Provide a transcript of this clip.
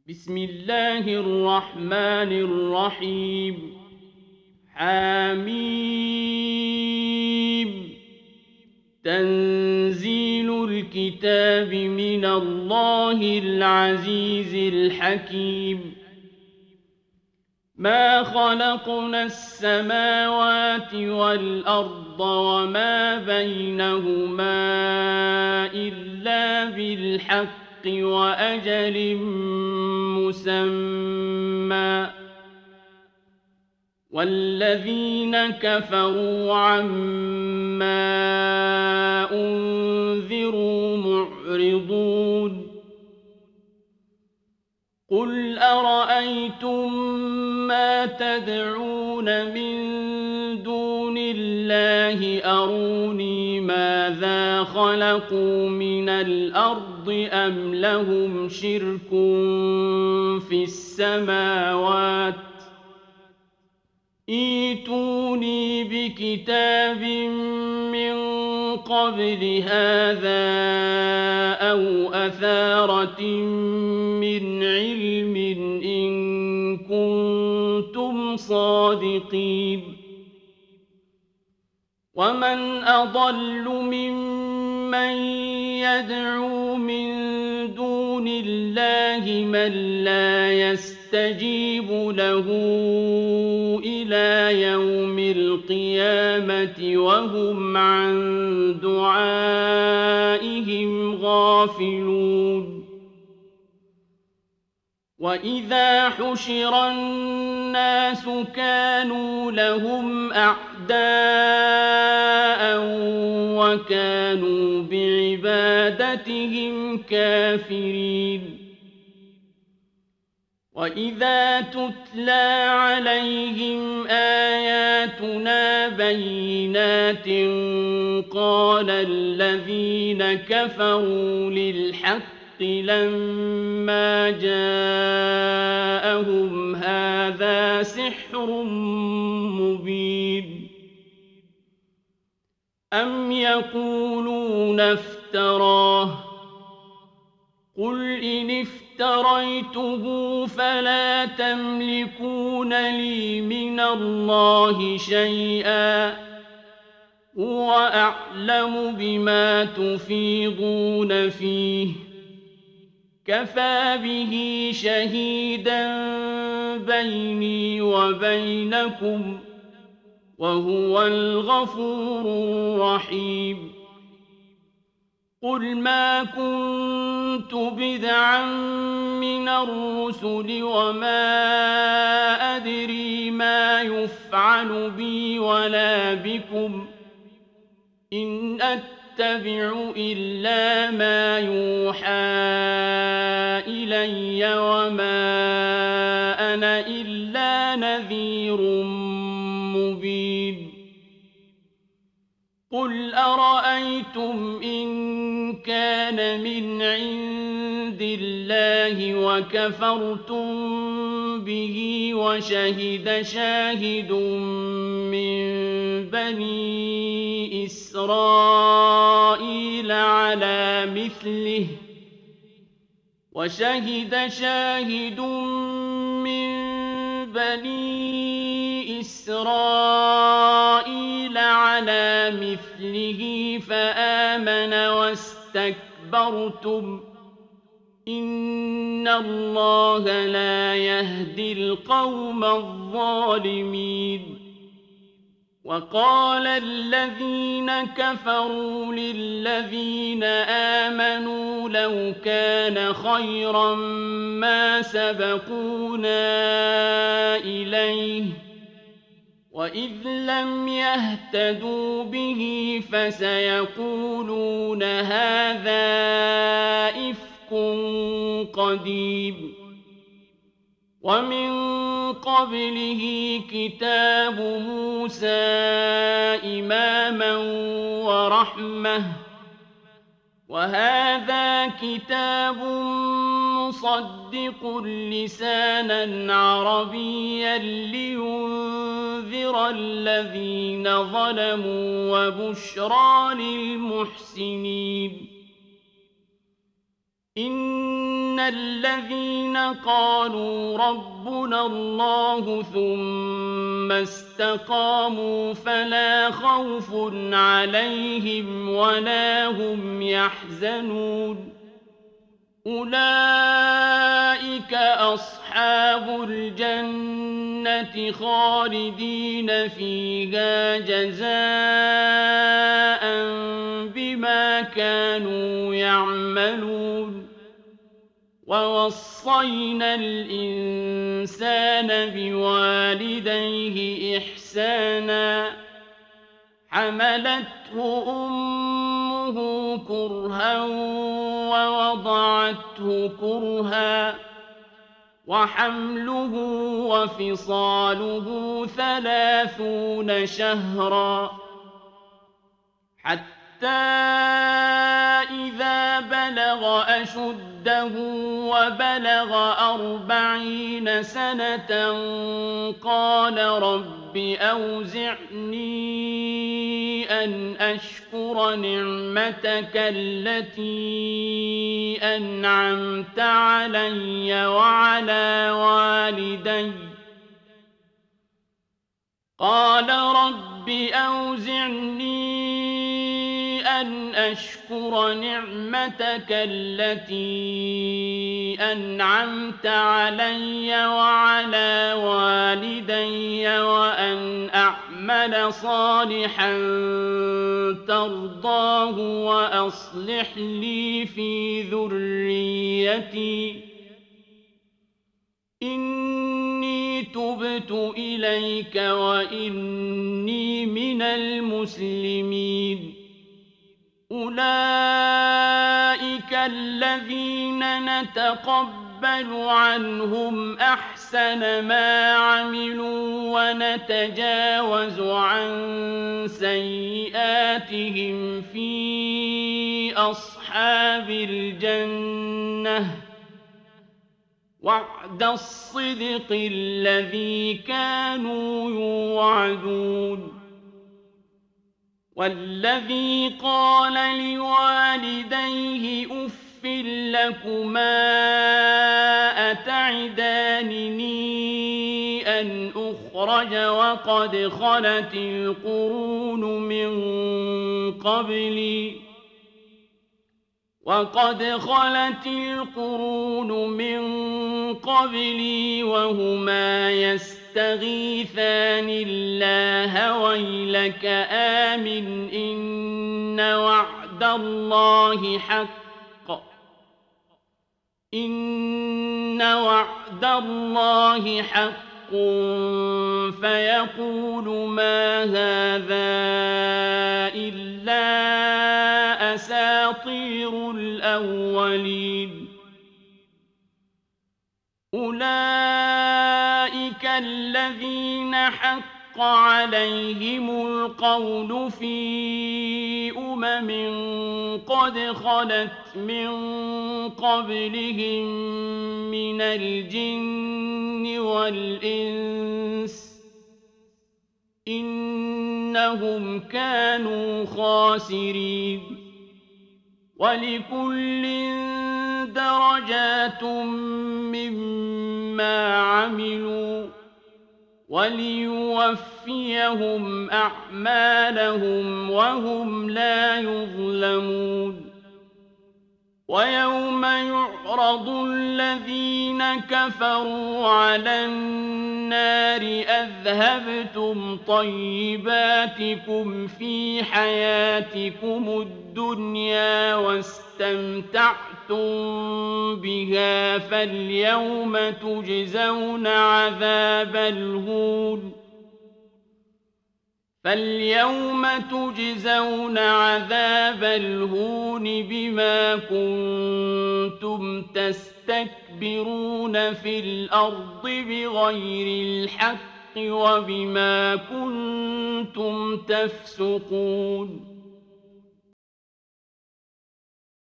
بسم الله الرحمن الرحيم. حميم. تنزيل الكتاب من الله العزيز الحكيم. ما خلقنا السماوات والأرض وما بينهما إلا بالحق وأجل مسمى، والذين كفروا عما أنذروا معرضون. قل أرأيتم ما تدعون من دون الله أروني ماذا خلقوا من الأرض أم لهم شرك في السماوات، ائتوني بكتاب من قبل هذا أو أثارة من علم إن كنتم صادقين. ومن أضل ممن يدعو من دون الله من لا يستجيب له إلى يوم القيامة وهم عن دعائهم غافلون. وإذا حشر الناس كانوا لهم أعداء وكانوا بعبادتهم كافرين. وإذا تتلى عليهم آياتنا بينات قال الذين كفروا للحق لما جاءهم هذا سحر مبين. أم يقولون افتراه، قل إن افتريته فلا تملكون لي من الله شيئا، هو أعلم بما تفيضون فيه، كفى به شهيدا بيني وبينكم وهو الغفور الرحيم. قل ما كنت بدعا من الرسل وما أدري ما يفعل بي ولا بكم، إن أتبع إلا ما يوحى إلي وما أنا إلا نذير مبين. قل أرأيتم إن كان من عند الله وكفرتم به وشهد شاهد من بني إسرائيل على مثله فآمن واستكبرتم إن الله لا يهدي القوم الظالمين. وقال الذين كفروا للذين آمنوا لو كان خيرا ما سبقونا إليه، وإذ لم يهتدوا به فسيقولون هذا إفك قديم. ومن قبله كتاب موسى إماما ورحمة، وهذا كتاب مصدق لسانا عربيا لينذر الذين ظلموا وبشرى للمحسنين. إن الذين قالوا ربنا الله ثم استقاموا فلا خوف عليهم ولا هم يحزنون أولئك أصحاب الجنة خالدين فيها جزاء بما كانوا يعملون ووصينا الإنسان بوالديه إحسانا حملته أمه كرها ووضعته كرها وحمله وفصاله 30 شهرا حتى إذا بلغ أشده وبلغ 40 سنة قال رب أوزعني أن أشكر نعمتك التي أنعمت علي وعلى والدي قال رب أوزعني أن أشكر نعمتك التي أنعمت علي وعلى والدي وأن أعمل صالحا ترضاه وأصلح لي في ذريتي إني تبت إليك وإني من المسلمين أولئك الذين نتقبل عنهم أحسن ما عملوا ونتجاوز عن سيئاتهم في أصحاب الجنة وعد الصدق الذي كانوا يوعدون والذي قال لوالديه أف لكما أتعدانني أن أخرج وقد خلت القرون من قبلي وهما يستغيثان الله ويلك آمن إن وعد الله حق فيقول ما هذا إلا أساطير الأولين أولئك الذين حق عليهم القول في قد خلت من قبلهم من الجن والإنس إنهم كانوا خاسرين ولكل درجات مما عملوا وليوفيهم أعمالهم وهم لا يظلمون ويوم يعرض الذين كفروا على النار أذهبتم طيباتكم في حياتكم الدنيا واستمتعتم بها فاليوم تجزون عذاب الهون بما كنتم تستكبرون في الأرض بغير الحق وبما كنتم تفسقون